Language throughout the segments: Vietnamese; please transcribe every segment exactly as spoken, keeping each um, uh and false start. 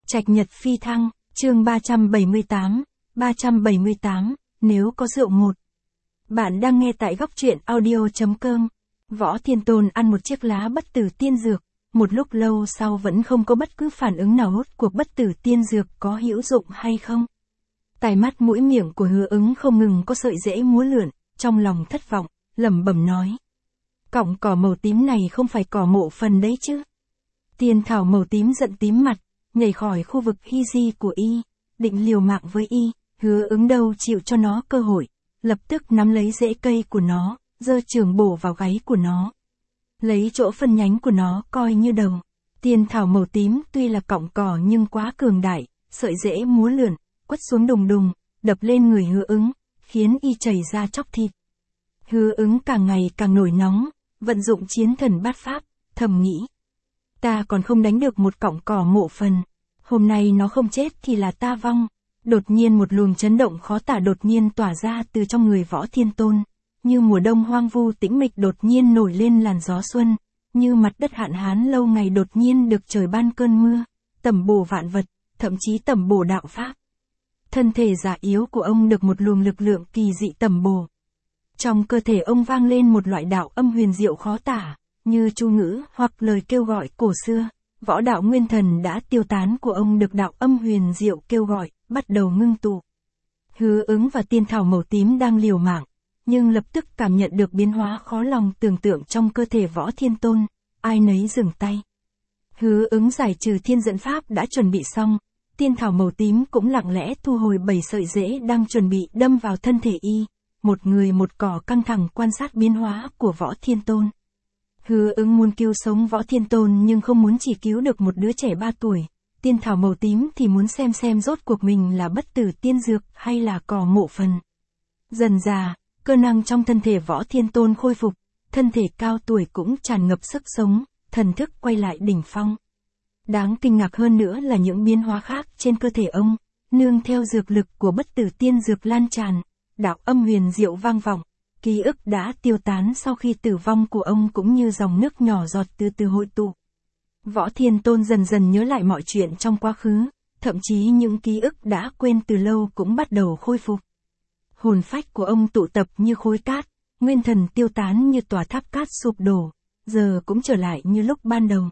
Trạch Nhật Phi Thăng, chương ba trăm bảy mươi tám, ba trăm bảy mươi tám, nếu có rượu một. Bạn đang nghe tại góc truyện audio.com. Võ Thiên Tôn ăn một chiếc lá bất tử tiên dược, một lúc lâu sau vẫn không có bất cứ phản ứng nào. Hốt cuộc bất tử tiên dược có hữu dụng hay không? Tai mắt mũi miệng của Hứa Ứng không ngừng có sợi rễ múa lượn, trong lòng thất vọng, lẩm bẩm nói. Cọng cỏ màu tím này không phải cỏ mộ phần đấy chứ? Tiên thảo màu tím giận tím mặt, nhảy khỏi khu vực hy di của y, định liều mạng với y. Hứa Ứng đâu chịu cho nó cơ hội, lập tức nắm lấy rễ cây của nó, giơ chưởng bổ vào gáy của nó. Lấy chỗ phân nhánh của nó coi như đầu. Tiên thảo màu tím tuy là cọng cỏ nhưng quá cường đại, sợi rễ múa lượn, quất xuống đùng đùng, đập lên người Hứa Ứng, khiến y chảy ra chóc thịt. Hứa Ứng càng ngày càng nổi nóng, vận dụng chiến thần bát pháp, thầm nghĩ. Ta còn không đánh được một cọng cỏ mộ phần. Hôm nay nó không chết thì là ta vong. Đột nhiên một luồng chấn động khó tả đột nhiên tỏa ra từ trong người Võ Thiên Tôn. Như mùa đông hoang vu tĩnh mịch đột nhiên nổi lên làn gió xuân. Như mặt đất hạn hán lâu ngày đột nhiên được trời ban cơn mưa. Tẩm bổ vạn vật, thậm chí tẩm bổ đạo pháp. Thân thể già yếu của ông được một luồng lực lượng kỳ dị tẩm bổ. Trong cơ thể ông vang lên một loại đạo âm huyền diệu khó tả, như chú ngữ hoặc lời kêu gọi cổ xưa. Võ đạo nguyên thần đã tiêu tán của ông được đạo âm huyền diệu kêu gọi, bắt đầu ngưng tụ. Hứa Ứng và tiên thảo màu tím đang liều mạng, nhưng lập tức cảm nhận được biến hóa khó lòng tưởng tượng trong cơ thể Võ Thiên Tôn, ai nấy dừng tay. Hứa Ứng giải trừ thiên dẫn pháp đã chuẩn bị xong, tiên thảo màu tím cũng lặng lẽ thu hồi bảy sợi rễ đang chuẩn bị đâm vào thân thể y, một người một cỏ căng thẳng quan sát biến hóa của Võ Thiên Tôn. Hứa Ứng muốn cứu sống Võ Thiên Tôn nhưng không muốn chỉ cứu được một đứa trẻ ba tuổi. Tiên thảo màu tím thì muốn xem xem rốt cuộc mình là bất tử tiên dược hay là cỏ mộ phần. Dần dà, cơ năng trong thân thể Võ Thiên Tôn khôi phục, thân thể cao tuổi cũng tràn ngập sức sống, thần thức quay lại đỉnh phong. Đáng kinh ngạc hơn nữa là những biến hóa khác trên cơ thể ông, nương theo dược lực của bất tử tiên dược lan tràn, đạo âm huyền diệu vang vọng. Ký ức đã tiêu tán sau khi tử vong của ông cũng như dòng nước nhỏ giọt từ từ hội tụ. Võ Thiên Tôn dần dần nhớ lại mọi chuyện trong quá khứ, thậm chí những ký ức đã quên từ lâu cũng bắt đầu khôi phục. Hồn phách của ông tụ tập như khối cát, nguyên thần tiêu tán như tòa tháp cát sụp đổ, giờ cũng trở lại như lúc ban đầu.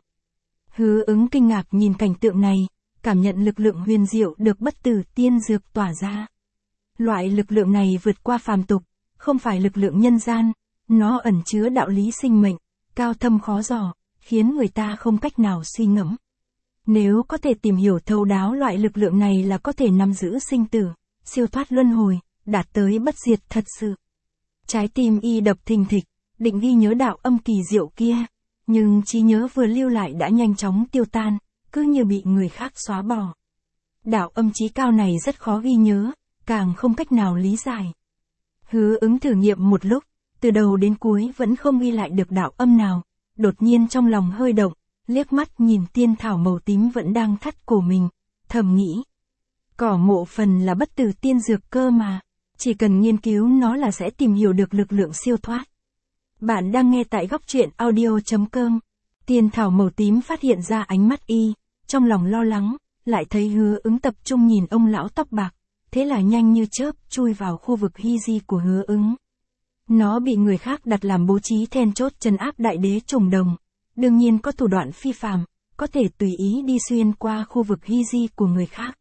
Hứa Ứng kinh ngạc nhìn cảnh tượng này, cảm nhận lực lượng huyền diệu được bất tử tiên dược tỏa ra. Loại lực lượng này vượt qua phàm tục, không phải lực lượng nhân gian, nó ẩn chứa đạo lý sinh mệnh, cao thâm khó dò, khiến người ta không cách nào suy ngẫm. Nếu có thể tìm hiểu thấu đáo loại lực lượng này là có thể nắm giữ sinh tử, siêu thoát luân hồi, đạt tới bất diệt thật sự. Trái tim y đập thình thịch, định ghi nhớ đạo âm kỳ diệu kia, nhưng trí nhớ vừa lưu lại đã nhanh chóng tiêu tan, cứ như bị người khác xóa bỏ. Đạo âm trí cao này rất khó ghi nhớ, càng không cách nào lý giải. Hứa Ứng thử nghiệm một lúc, từ đầu đến cuối vẫn không ghi lại được đạo âm nào, đột nhiên trong lòng hơi động, liếc mắt nhìn tiên thảo màu tím vẫn đang thắt cổ mình, thầm nghĩ. Cỏ mộ phần là bất tử tiên dược cơ mà, chỉ cần nghiên cứu nó là sẽ tìm hiểu được lực lượng siêu thoát. Bạn đang nghe tại góc truyện audio.com. Tiên thảo màu tím phát hiện ra ánh mắt y, trong lòng lo lắng, lại thấy Hứa Ứng tập trung nhìn ông lão tóc bạc. Thế là nhanh như chớp chui vào khu vực hy di của Hứa Ứng. Nó bị người khác đặt làm bố trí then chốt trấn áp đại đế trùng đồng. Đương nhiên có thủ đoạn phi phàm, có thể tùy ý đi xuyên qua khu vực hy di của người khác.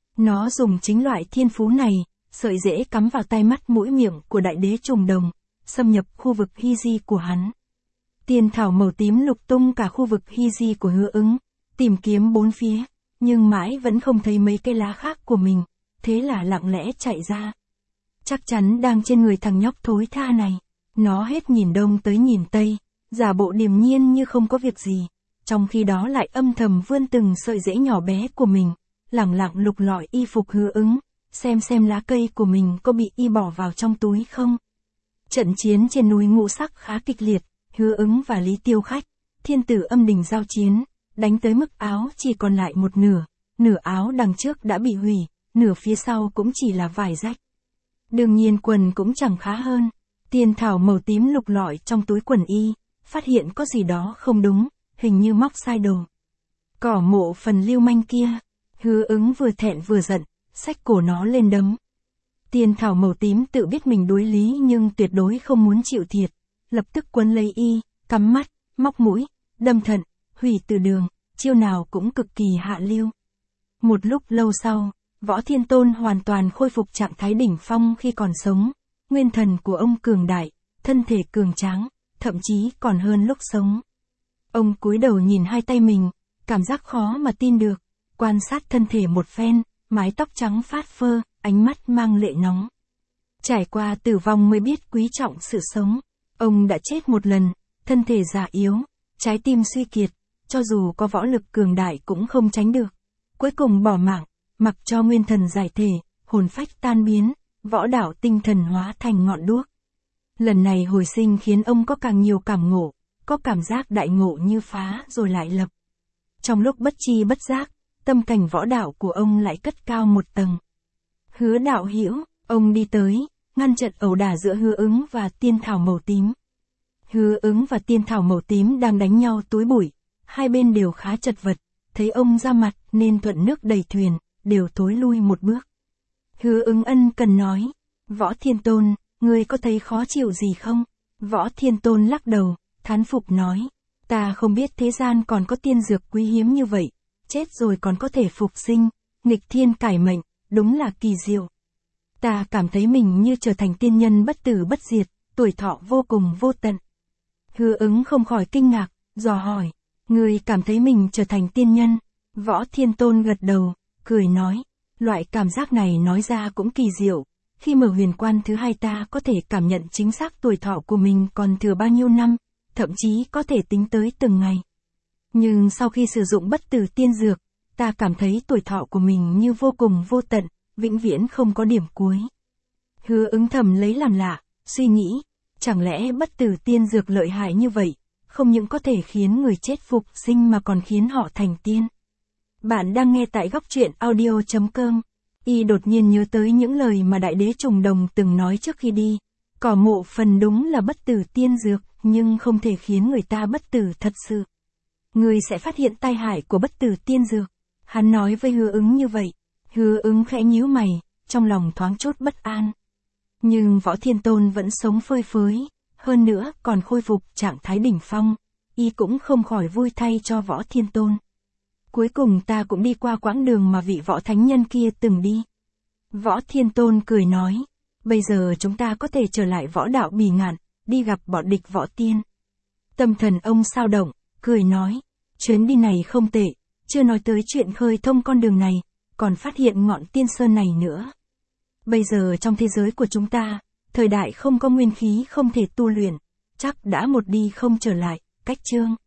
Nó dùng chính loại thiên phú này, sợi rễ cắm vào tai mắt mũi miệng của đại đế trùng đồng, xâm nhập khu vực hy di của hắn. Tiên thảo màu tím lục tung cả khu vực hy di của Hứa Ứng, tìm kiếm bốn phía, nhưng mãi vẫn không thấy mấy cây lá khác của mình. Thế là lặng lẽ chạy ra. Chắc chắn đang trên người thằng nhóc thối tha này. Nó hết nhìn đông tới nhìn tây, giả bộ điềm nhiên như không có việc gì. Trong khi đó lại âm thầm vươn từng sợi rễ nhỏ bé của mình, lẳng lặng lục lọi y phục Hứa Ứng, xem xem lá cây của mình có bị y bỏ vào trong túi không. Trận chiến trên núi Ngũ Sắc khá kịch liệt, Hứa Ứng và Lý Tiêu Khách, thiên tử âm đình giao chiến, đánh tới mức áo chỉ còn lại một nửa, nửa áo đằng trước đã bị hủy. Nửa phía sau cũng chỉ là vải rách. Đương nhiên quần cũng chẳng khá hơn. Tiên thảo màu tím lục lọi trong túi quần y, phát hiện có gì đó không đúng, hình như móc sai đồ. Cỏ mộ phần lưu manh kia, Hứa Ứng vừa thẹn vừa giận, xách cổ nó lên đấm. Tiên thảo màu tím tự biết mình đối lý nhưng tuyệt đối không muốn chịu thiệt, lập tức quấn lấy y, cắm mắt, móc mũi, đâm thận, hủy từ đường, chiêu nào cũng cực kỳ hạ lưu. Một lúc lâu sau, Võ Thiên Tôn hoàn toàn khôi phục trạng thái đỉnh phong khi còn sống, nguyên thần của ông cường đại, thân thể cường tráng, thậm chí còn hơn lúc sống. Ông cúi đầu nhìn hai tay mình, cảm giác khó mà tin được, quan sát thân thể một phen, mái tóc trắng phát phơ, ánh mắt mang lệ nóng. Trải qua tử vong mới biết quý trọng sự sống, ông đã chết một lần, thân thể già yếu, trái tim suy kiệt, cho dù có võ lực cường đại cũng không tránh được. Cuối cùng bỏ mạng, mặc cho nguyên thần giải thể, hồn phách tan biến, võ đạo tinh thần hóa thành ngọn đuốc. Lần này hồi sinh khiến ông có càng nhiều cảm ngộ, có cảm giác đại ngộ như phá rồi lại lập. Trong lúc bất chi bất giác, tâm cảnh võ đạo của ông lại cất cao một tầng. Hứa đạo hữu, ông đi tới, ngăn trận ẩu đả giữa Hứa Ứng và Tiên thảo màu tím. Hứa Ứng và Tiên thảo màu tím đang đánh nhau túi bụi, hai bên đều khá chật vật, thấy ông ra mặt nên thuận nước đẩy thuyền, đều thối lui một bước. Hứa Ứng ân cần nói, Võ Thiên Tôn, ngươi có thấy khó chịu gì không? Võ Thiên Tôn lắc đầu, thán phục nói, ta không biết thế gian còn có tiên dược quý hiếm như vậy, chết rồi còn có thể phục sinh, nghịch thiên cải mệnh, đúng là kỳ diệu. Ta cảm thấy mình như trở thành tiên nhân bất tử bất diệt, tuổi thọ vô cùng vô tận. Hứa Ứng không khỏi kinh ngạc, dò hỏi, ngươi cảm thấy mình trở thành tiên nhân? Võ Thiên Tôn gật đầu, cười nói, loại cảm giác này nói ra cũng kỳ diệu, khi mở huyền quan thứ hai ta có thể cảm nhận chính xác tuổi thọ của mình còn thừa bao nhiêu năm, thậm chí có thể tính tới từng ngày. Nhưng sau khi sử dụng bất tử tiên dược, ta cảm thấy tuổi thọ của mình như vô cùng vô tận, vĩnh viễn không có điểm cuối. Hứa Ứng thầm lấy làm lạ, suy nghĩ, chẳng lẽ bất tử tiên dược lợi hại như vậy, không những có thể khiến người chết phục sinh mà còn khiến họ thành tiên. Bạn đang nghe tại góc truyện audio chấm com. Y đột nhiên nhớ tới những lời mà Đại Đế Trùng Đồng từng nói trước khi đi. Cỏ mộ phần đúng là bất tử tiên dược, nhưng không thể khiến người ta bất tử thật sự. Người sẽ phát hiện tai hại của bất tử tiên dược. Hắn nói với Hứa Ứng như vậy. Hứa Ứng khẽ nhíu mày, trong lòng thoáng chốt bất an. Nhưng Võ Thiên Tôn vẫn sống phơi phới, hơn nữa còn khôi phục trạng thái đỉnh phong. Y cũng không khỏi vui thay cho Võ Thiên Tôn. Cuối cùng ta cũng đi qua quãng đường mà vị võ thánh nhân kia từng đi. Võ Thiên Tôn cười nói, bây giờ chúng ta có thể trở lại võ đạo bì ngạn, đi gặp bọn địch võ tiên. Tâm thần ông sao động, cười nói, chuyến đi này không tệ, chưa nói tới chuyện khơi thông con đường này, còn phát hiện ngọn tiên sơn này nữa. Bây giờ trong thế giới của chúng ta, thời đại không có nguyên khí không thể tu luyện, chắc đã một đi không trở lại, cách chương.